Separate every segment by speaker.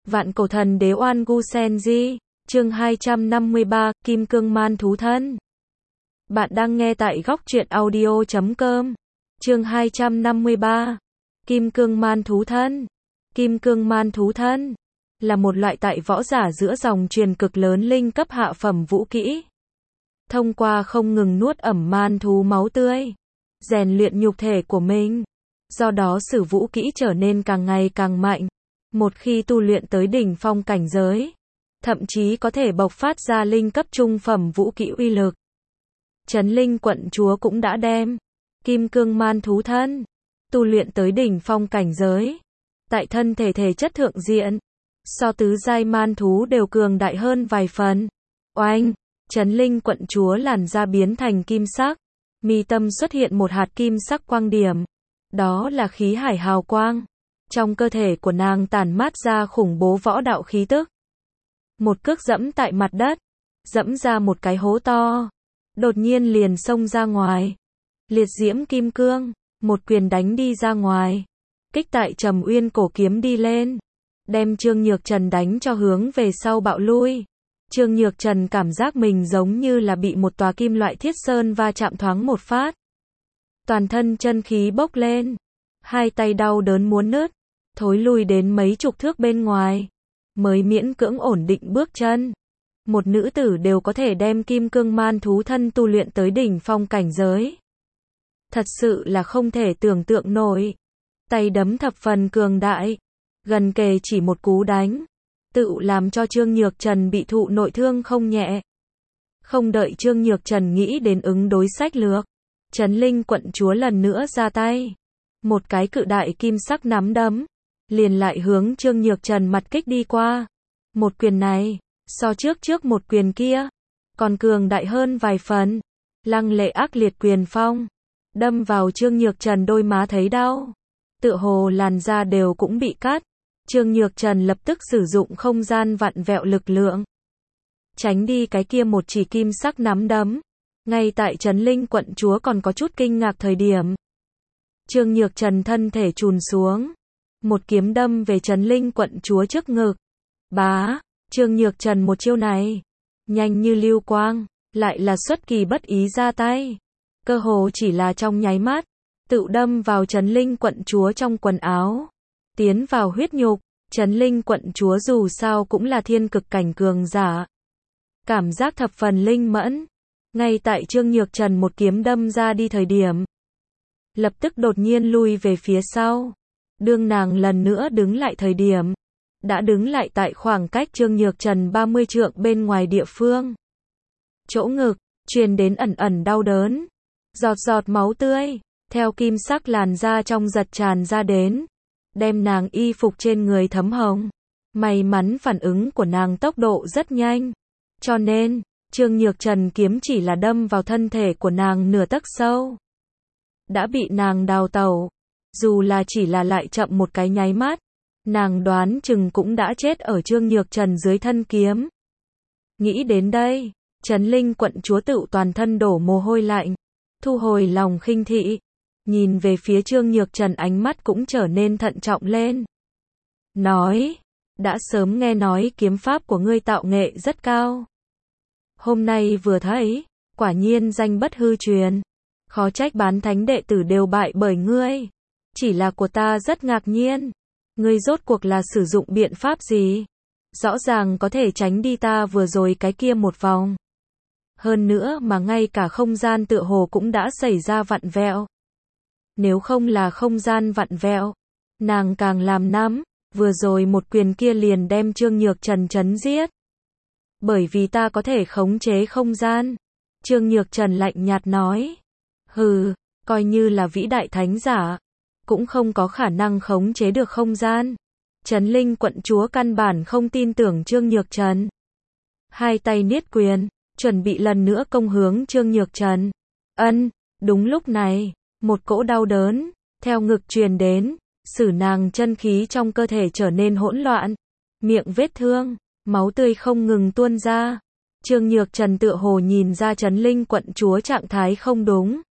Speaker 1: Vạn cổ thần đế oan gu senji, chương 253, Kim Cương Man Thú Thân. Bạn đang nghe tại góc truyện audio.com. Chương 253, Kim Cương Man Thú Thân. Kim Cương Man Thú Thân là một loại tại võ giả giữa dòng truyền cực lớn linh cấp hạ phẩm vũ kỹ. Thông qua không ngừng nuốt ẩm man thú máu tươi, rèn luyện nhục thể của mình, do đó sử vũ kỹ trở nên càng ngày càng mạnh. Một khi tu luyện tới đỉnh phong cảnh giới, thậm chí có thể bộc phát ra linh cấp trung phẩm vũ kỹ uy lực. Trấn Linh quận chúa cũng đã đem Kim Cương Man Thú Thân tu luyện tới đỉnh phong cảnh giới. Tại thân thể thể chất thượng diện, so tứ giai man thú đều cường đại hơn vài phần. Oanh, Trấn Linh quận chúa làn da biến thành kim sắc, mi tâm xuất hiện một hạt kim sắc quang điểm, đó là khí hải hào quang. Trong cơ thể của nàng tản mát ra khủng bố võ đạo khí tức. Một cước dẫm tại mặt đất, dẫm ra một cái hố to, đột nhiên liền xông ra ngoài. Liệt diễm kim cương, một quyền đánh đi ra ngoài, kích tại Trầm Uyên cổ kiếm đi lên, đem Trương Nhược Trần đánh cho hướng về sau bạo lui. Trương Nhược Trần cảm giác mình giống như là bị một tòa kim loại thiết sơn va chạm thoáng một phát. Toàn thân chân khí bốc lên, hai tay đau đớn muốn nứt, thối lui đến mấy chục thước bên ngoài, mới miễn cưỡng ổn định bước chân. Một nữ tử đều có thể đem Kim Cương Man Thú Thân tu luyện tới đỉnh phong cảnh giới. Thật sự là không thể tưởng tượng nổi. Tay đấm thập phần cường đại, gần kề chỉ một cú đánh, tự làm cho Trương Nhược Trần bị thụ nội thương không nhẹ. Không đợi Trương Nhược Trần nghĩ đến ứng đối sách lược, Trấn Linh quận chúa lần nữa ra tay. Một cái cự đại kim sắc nắm đấm, liền lại hướng Trương Nhược Trần mặt kích đi qua. Một quyền này, so trước một quyền kia, còn cường đại hơn vài phần. Lăng lệ ác liệt quyền phong, đâm vào Trương Nhược Trần đôi má thấy đau. Tựa hồ làn da đều cũng bị cắt. Trương Nhược Trần lập tức sử dụng không gian vặn vẹo lực lượng, tránh đi cái kia một chỉ kim sắc nắm đấm. Ngay tại Trấn Linh quận chúa còn có chút kinh ngạc thời điểm, Trương Nhược Trần thân thể chùn xuống, một kiếm đâm về Trấn Linh quận chúa trước ngực. Bá, Trương Nhược Trần một chiêu này, nhanh như lưu quang, lại là xuất kỳ bất ý ra tay. Cơ hồ chỉ là trong nháy mắt, tự đâm vào Trấn Linh quận chúa trong quần áo, tiến vào huyết nhục. Trấn Linh quận chúa dù sao cũng là thiên cực cảnh cường giả, cảm giác thập phần linh mẫn. Ngay tại Trương Nhược Trần một kiếm đâm ra đi thời điểm, lập tức đột nhiên lui về phía sau. Đương nàng lần nữa đứng lại thời điểm, đã đứng lại tại khoảng cách Trương Nhược Trần 30 trượng bên ngoài địa phương. Chỗ ngực, truyền đến ẩn ẩn đau đớn. Giọt giọt máu tươi, theo kim sắc làn da trong giật tràn ra đến, đem nàng y phục trên người thấm hồng. May mắn phản ứng của nàng tốc độ rất nhanh, cho nên Trương Nhược Trần kiếm chỉ là đâm vào thân thể của nàng nửa tấc sâu, đã bị nàng đào tẩu. Dù là chỉ là lại chậm một cái nháy mắt, nàng đoán chừng cũng đã chết ở Trương Nhược Trần dưới thân kiếm. Nghĩ đến đây, Trấn Linh quận chúa tự toàn thân đổ mồ hôi lạnh, thu hồi lòng khinh thị, nhìn về phía Trương Nhược Trần ánh mắt cũng trở nên thận trọng lên. Nói, đã sớm nghe nói kiếm pháp của ngươi tạo nghệ rất cao. Hôm nay vừa thấy, quả nhiên danh bất hư truyền. Khó trách bán thánh đệ tử đều bại bởi ngươi. Chỉ là của ta rất ngạc nhiên. Ngươi rốt cuộc là sử dụng biện pháp gì? Rõ ràng có thể tránh đi ta vừa rồi cái kia một vòng. Hơn nữa mà ngay cả không gian tựa hồ cũng đã xảy ra vặn vẹo. Nếu không là không gian vặn vẹo, nàng càng làm nắm, vừa rồi một quyền kia liền đem Trương Nhược Trần chấn giết. Bởi vì ta có thể khống chế không gian. Trương Nhược Trần lạnh nhạt nói. Hừ, coi như là vĩ đại thánh giả, cũng không có khả năng khống chế được không gian. Trấn Linh quận chúa căn bản không tin tưởng Trương Nhược Trần. Hai tay niết quyền, chuẩn bị lần nữa công hướng Trương Nhược Trần. Đúng lúc này, một cỗ đau đớn theo ngực truyền đến,使nàng chân khí trong cơ thể trở nên hỗn loạn, miệng vết thương, máu tươi không ngừng tuôn ra. Trương Nhược Trần tựa hồ nhìn ra Trấn Linh quận chúa trạng thái không đúng,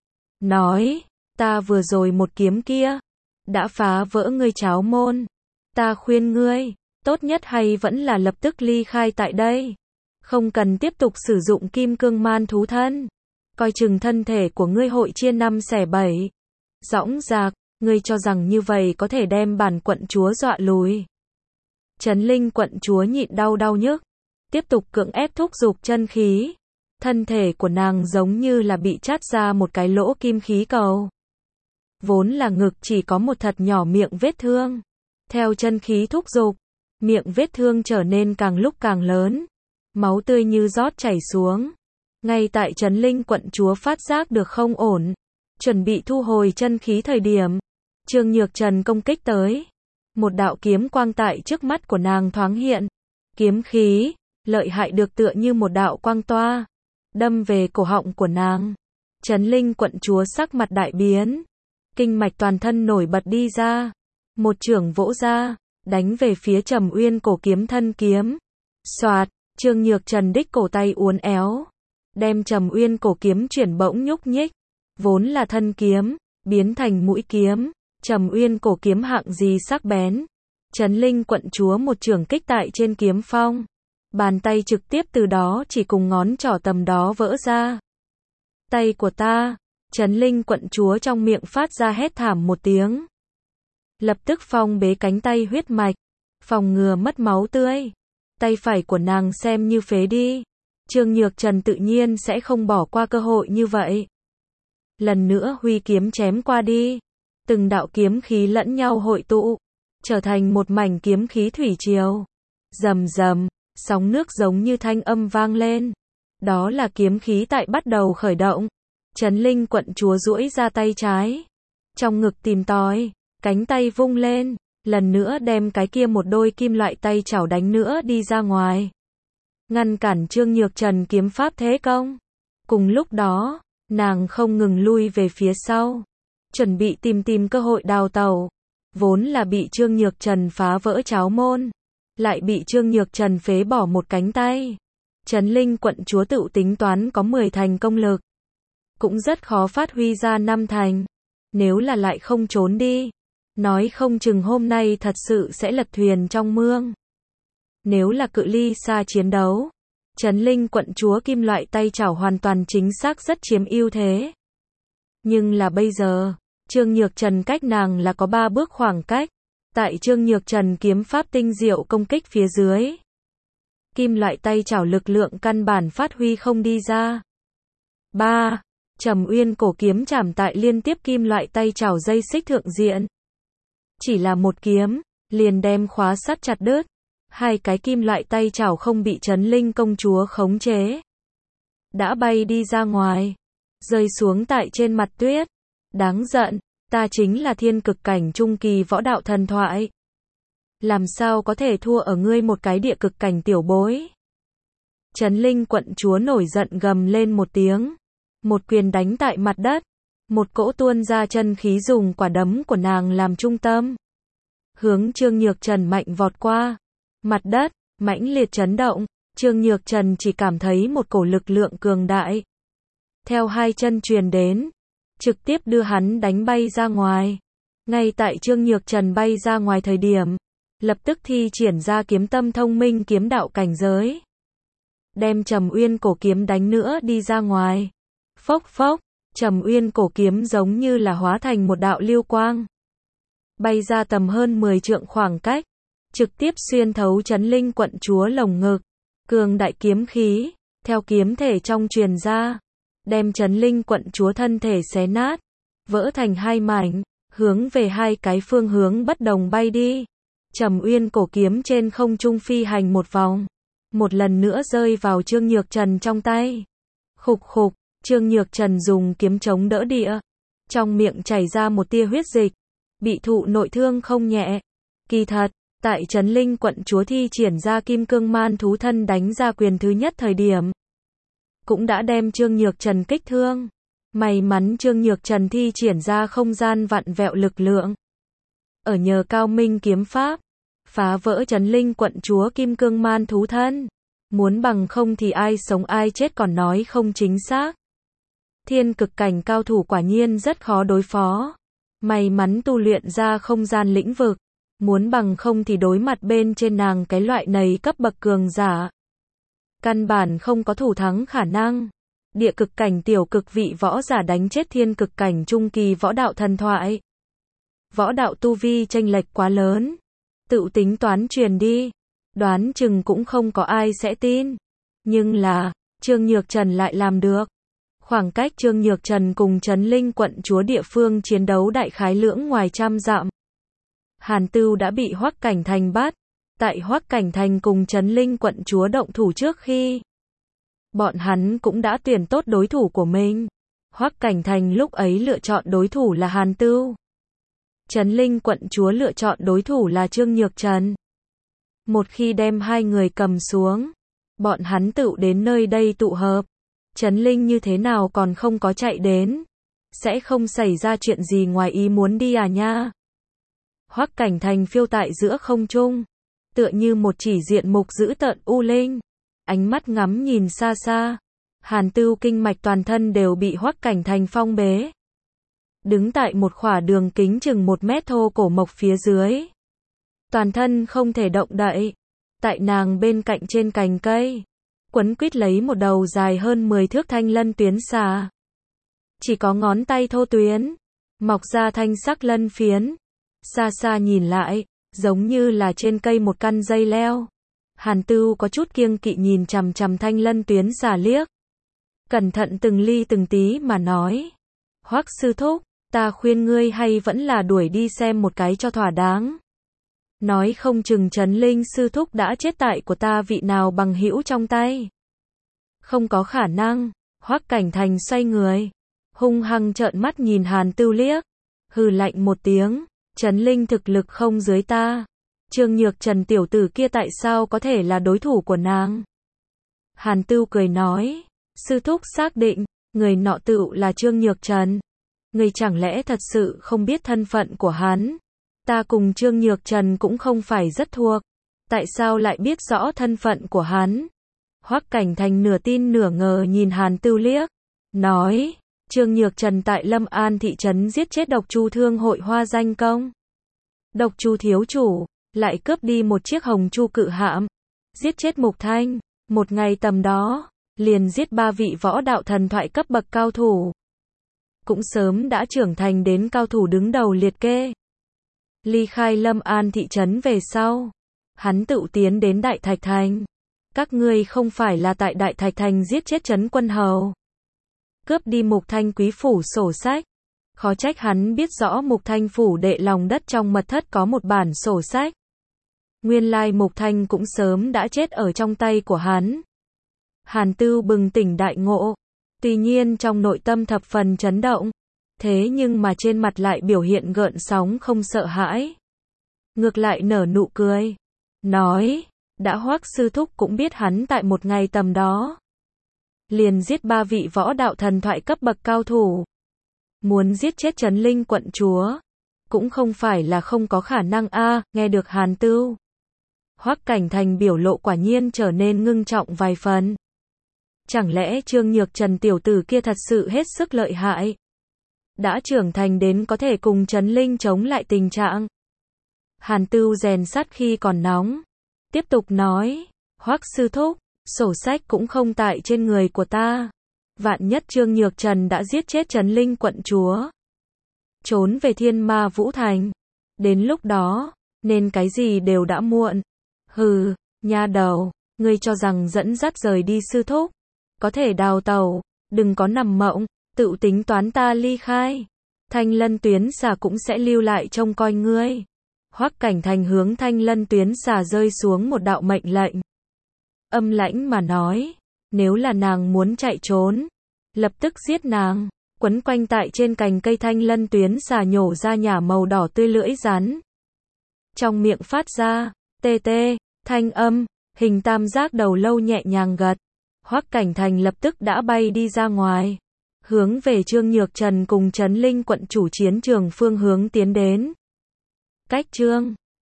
Speaker 1: nói, ta vừa rồi một kiếm kia đã phá vỡ ngươi cháo môn, ta khuyên ngươi tốt nhất hay vẫn là lập tức ly khai tại đây. Không cần tiếp tục sử dụng kim cương man thú thân. Coi chừng thân thể của ngươi hội chia năm xẻ bảy. Dõng dạc, ngươi cho rằng như vậy có thể đem bản quận chúa dọa lùi. Trấn Linh quận chúa nhịn đau nhức, tiếp tục cưỡng ép thúc giục chân khí. Thân thể của nàng giống như là bị chát ra một cái lỗ kim khí cầu. Vốn là ngực chỉ có một thật nhỏ miệng vết thương. Theo chân khí thúc giục, miệng vết thương trở nên càng lúc càng lớn. Máu tươi như rót chảy xuống. Ngay tại Trấn Linh quận chúa phát giác được không ổn, chuẩn bị thu hồi chân khí thời điểm, Trương Nhược Trần công kích tới. Một đạo kiếm quang tại trước mắt của nàng thoáng hiện. Kiếm khí, lợi hại được tựa như một đạo quang toa, đâm về cổ họng của nàng. Trấn Linh quận chúa sắc mặt đại biến. Kinh mạch toàn thân nổi bật đi ra. Một chưởng vỗ ra, đánh về phía Trầm Uyên cổ kiếm thân kiếm. Xoạt, Trương Nhược Trần đích cổ tay uốn éo, đem Trầm Uyên cổ kiếm chuyển bỗng nhúc nhích. Vốn là thân kiếm, biến thành mũi kiếm. Trầm Uyên cổ kiếm hạng gì sắc bén. Trấn Linh quận chúa một chưởng kích tại trên kiếm phong. Bàn tay trực tiếp từ đó chỉ cùng ngón trỏ tầm đó vỡ ra. Tay của ta. Trấn Linh quận chúa trong miệng phát ra hét thảm một tiếng. Lập tức phong bế cánh tay huyết mạch, phòng ngừa mất máu tươi. Tay phải của nàng xem như phế đi. Trương Nhược Trần tự nhiên sẽ không bỏ qua cơ hội như vậy. Lần nữa huy kiếm chém qua đi. Từng đạo kiếm khí lẫn nhau hội tụ, trở thành một mảnh kiếm khí thủy triều. Rầm rầm, sóng nước giống như thanh âm vang lên. Đó là kiếm khí tại bắt đầu khởi động. Trấn Linh quận chúa duỗi ra tay trái, trong ngực tìm tòi, cánh tay vung lên, lần nữa đem cái kia một đôi kim loại tay chảo đánh nữa đi ra ngoài. Ngăn cản Trương Nhược Trần kiếm pháp thế công. Cùng lúc đó, nàng không ngừng lui về phía sau, chuẩn bị tìm cơ hội đào tẩu. Vốn là bị Trương Nhược Trần phá vỡ cháo môn, lại bị Trương Nhược Trần phế bỏ một cánh tay. Trấn Linh quận chúa tự tính toán có 10 thành công lực, cũng rất khó phát huy ra 5 thành. Nếu là lại không trốn đi, nói không chừng hôm nay thật sự sẽ lật thuyền trong mương. Nếu là cự ly xa chiến đấu, Trấn Linh quận chúa kim loại tay chảo hoàn toàn chính xác rất chiếm ưu thế. Nhưng là bây giờ, Trương Nhược Trần cách nàng là có 3 bước khoảng cách. Tại Trương Nhược Trần kiếm pháp tinh diệu công kích phía dưới, kim loại tay chảo lực lượng căn bản phát huy không đi ra. 3. Trầm Uyên cổ kiếm chạm tại liên tiếp kim loại tay chảo dây xích thượng diện. Chỉ là một kiếm, liền đem khóa sắt chặt đứt. Hai cái kim loại tay chảo không bị Trấn Linh công chúa khống chế, đã bay đi ra ngoài, rơi xuống tại trên mặt tuyết. Đáng giận, ta chính là thiên cực cảnh trung kỳ võ đạo thần thoại. Làm sao có thể thua ở ngươi một cái địa cực cảnh tiểu bối. Trấn Linh quận chúa nổi giận gầm lên một tiếng. Một quyền đánh tại mặt đất. Một cỗ tuôn ra chân khí dùng quả đấm của nàng làm trung tâm, hướng Trương Nhược Trần mạnh vọt qua. Mặt đất mãnh liệt chấn động. Trương Nhược Trần chỉ cảm thấy một cổ lực lượng cường đại theo hai chân truyền đến, trực tiếp đưa hắn đánh bay ra ngoài. Ngay tại Trương Nhược Trần bay ra ngoài thời điểm, lập tức thi triển ra kiếm tâm thông minh kiếm đạo cảnh giới, đem Trầm Uyên cổ kiếm đánh nữa đi ra ngoài. Phốc phốc, Trầm Uyên cổ kiếm giống như là hóa thành một đạo lưu quang, bay ra tầm hơn 10 trượng khoảng cách, trực tiếp xuyên thấu Trấn Linh quận chúa lồng ngực. Cường đại kiếm khí theo kiếm thể trong truyền ra, đem Trấn Linh quận chúa thân thể xé nát, vỡ thành hai mảnh, hướng về hai cái phương hướng bất đồng bay đi. Trầm Uyên cổ kiếm trên không trung phi hành một vòng, một lần nữa rơi vào Trương Nhược Trần trong tay. Khục khục, Trương Nhược Trần dùng kiếm chống đỡ địa, trong miệng chảy ra một tia huyết dịch, bị thụ nội thương không nhẹ. Kỳ thật, tại Trấn Linh quận chúa thi triển ra kim cương man thú thân đánh ra quyền thứ nhất thời điểm, cũng đã đem Trương Nhược Trần kích thương. May mắn Trương Nhược Trần thi triển ra không gian vặn vẹo lực lượng, ở nhờ cao minh kiếm pháp, phá vỡ Trấn Linh quận chúa kim cương man thú thân. Muốn bằng không thì ai sống ai chết còn nói không chính xác. Thiên cực cảnh cao thủ quả nhiên rất khó đối phó. May mắn tu luyện ra không gian lĩnh vực, Muốn bằng không thì đối mặt bên trên nàng cái loại này cấp bậc cường giả. Căn bản không có thủ thắng khả năng. Địa cực cảnh tiểu cực vị võ giả đánh chết thiên cực cảnh trung kỳ võ đạo thần thoại. Võ đạo tu vi chênh lệch quá lớn. Tự tính toán truyền đi. Đoán chừng cũng không có ai sẽ tin. Nhưng là, Trương Nhược Trần lại làm được. Khoảng cách Trương Nhược Trần cùng Trấn Linh quận chúa địa phương chiến đấu đại khái lưỡng ngoài trăm dặm. Hàn Tưu đã bị Hoắc Cảnh Thành bắt. Tại Hoắc Cảnh Thành cùng Trấn Linh quận chúa động thủ trước khi, bọn hắn cũng đã tuyển tốt đối thủ của mình. Hoắc Cảnh Thành lúc ấy lựa chọn đối thủ là Hàn Tưu. Trấn Linh quận chúa lựa chọn đối thủ là Trương Nhược Trần. Một khi đem hai người cầm xuống, bọn hắn tự đến nơi đây tụ hợp. Trấn Linh như thế nào còn không có chạy đến? Sẽ không xảy ra chuyện gì ngoài ý muốn đi à nha? Hoắc Cảnh Thành phiêu tại giữa không trung, tựa như một chỉ diện mục dữ tợn u linh, ánh mắt ngắm nhìn xa xa. Hàn Tưu kinh mạch toàn thân đều bị Hoắc Cảnh Thành phong bế. Đứng tại một khỏa đường kính chừng 1 mét thô cổ mộc phía dưới. Toàn thân không thể động đậy. Tại nàng bên cạnh trên cành cây, quấn quýt lấy một đầu dài hơn 10 thước thanh lân tuyến xà. Chỉ có ngón tay thô tuyến, mọc ra thanh sắc lân phiến. Xa xa nhìn lại, giống như là trên cây một căn dây leo. Hàn Tưu có chút kiêng kỵ nhìn chằm chằm thanh lân tuyến xà liếc. Cẩn thận từng ly từng tí mà nói. Hoắc sư thúc, ta khuyên ngươi hay vẫn là đuổi đi xem một cái cho thỏa đáng. Nói không chừng Trấn Linh sư thúc đã chết tại của ta vị nào bằng hữu trong tay. Không có khả năng. Hoắc Cảnh Thành xoay người, hung hăng trợn mắt nhìn Hàn Tưu liếc. Hừ lạnh một tiếng, Trấn Linh thực lực không dưới ta. Trương Nhược Trần tiểu tử kia tại sao có thể là đối thủ của nàng? Hàn Tưu cười nói, sư thúc xác định, người nọ tựu là Trương Nhược Trần. Người chẳng lẽ thật sự không biết thân phận của hắn? Ta cùng Trương Nhược Trần cũng không phải rất thuộc. Tại sao lại biết rõ thân phận của hắn? Hoắc Cảnh Thành nửa tin nửa ngờ nhìn Hàn Tưu liếc. Nói, Trương Nhược Trần tại Lâm An thị trấn giết chết Độc Chu Thương hội Hoa Danh Công. Độc Chu thiếu chủ, lại cướp đi một chiếc Hồng Chu cự hạm. Giết chết Mục Thanh, một ngày tầm đó, liền giết 3 vị võ đạo thần thoại cấp bậc cao thủ. Cũng sớm đã trưởng thành đến cao thủ đứng đầu liệt kê. Ly khai Lâm An thị trấn về sau, hắn tự tiến đến Đại Thạch Thành. Các ngươi không phải là tại Đại Thạch Thành giết chết Trấn Quân Hầu, cướp đi Mục Thanh quý phủ sổ sách. Khó trách hắn biết rõ Mục Thanh phủ đệ lòng đất trong mật thất có một bản sổ sách. Nguyên lai Mục Thanh cũng sớm đã chết ở trong tay của hắn. Hàn Tưu bừng tỉnh đại ngộ, tuy nhiên trong nội tâm thập phần chấn động, thế nhưng mà trên mặt lại biểu hiện gợn sóng không sợ hãi. Ngược lại nở nụ cười, nói, đã Hoắc sư thúc cũng biết hắn tại một ngày tầm đó liền giết 3 vị võ đạo thần thoại cấp bậc cao thủ. Muốn giết chết Trấn Linh quận chúa, cũng không phải là không có khả năng a. Nghe được Hàn Tưu, Hoắc Cảnh Thành biểu lộ quả nhiên trở nên ngưng trọng vài phần. Chẳng lẽ Trương Nhược Trần tiểu tử kia thật sự hết sức lợi hại? Đã trưởng thành đến có thể cùng Trấn Linh chống lại tình trạng. Hàn Tưu rèn sắt khi còn nóng, tiếp tục nói, Hoắc sư thúc, sổ sách cũng không tại trên người của ta. Vạn nhất Trương Nhược Trần đã giết chết Trấn Linh quận chúa, trốn về Thiên Ma Vũ Thành, đến lúc đó, nên cái gì đều đã muộn. Hừ, nha đầu, ngươi cho rằng dẫn dắt rời đi sư thúc, có thể đào tẩu, đừng có nằm mộng, tự tính toán ta ly khai. Thanh lân tuyến xà cũng sẽ lưu lại trông coi ngươi. Hoắc Cảnh Thành hướng thanh lân tuyến xà rơi xuống một đạo mệnh lệnh. Âm lãnh mà nói, nếu là nàng muốn chạy trốn, lập tức giết nàng. Quấn quanh tại trên cành cây thanh lân tuyến xà nhổ ra nhả màu đỏ tươi lưỡi rắn. Trong miệng phát ra, tê tê, thanh âm, hình tam giác đầu lâu nhẹ nhàng gật. Hoắc Cảnh Thành lập tức đã bay đi ra ngoài, hướng về Trương Nhược Trần cùng Trấn Linh quận chủ chiến trường phương hướng tiến đến. Cách Trương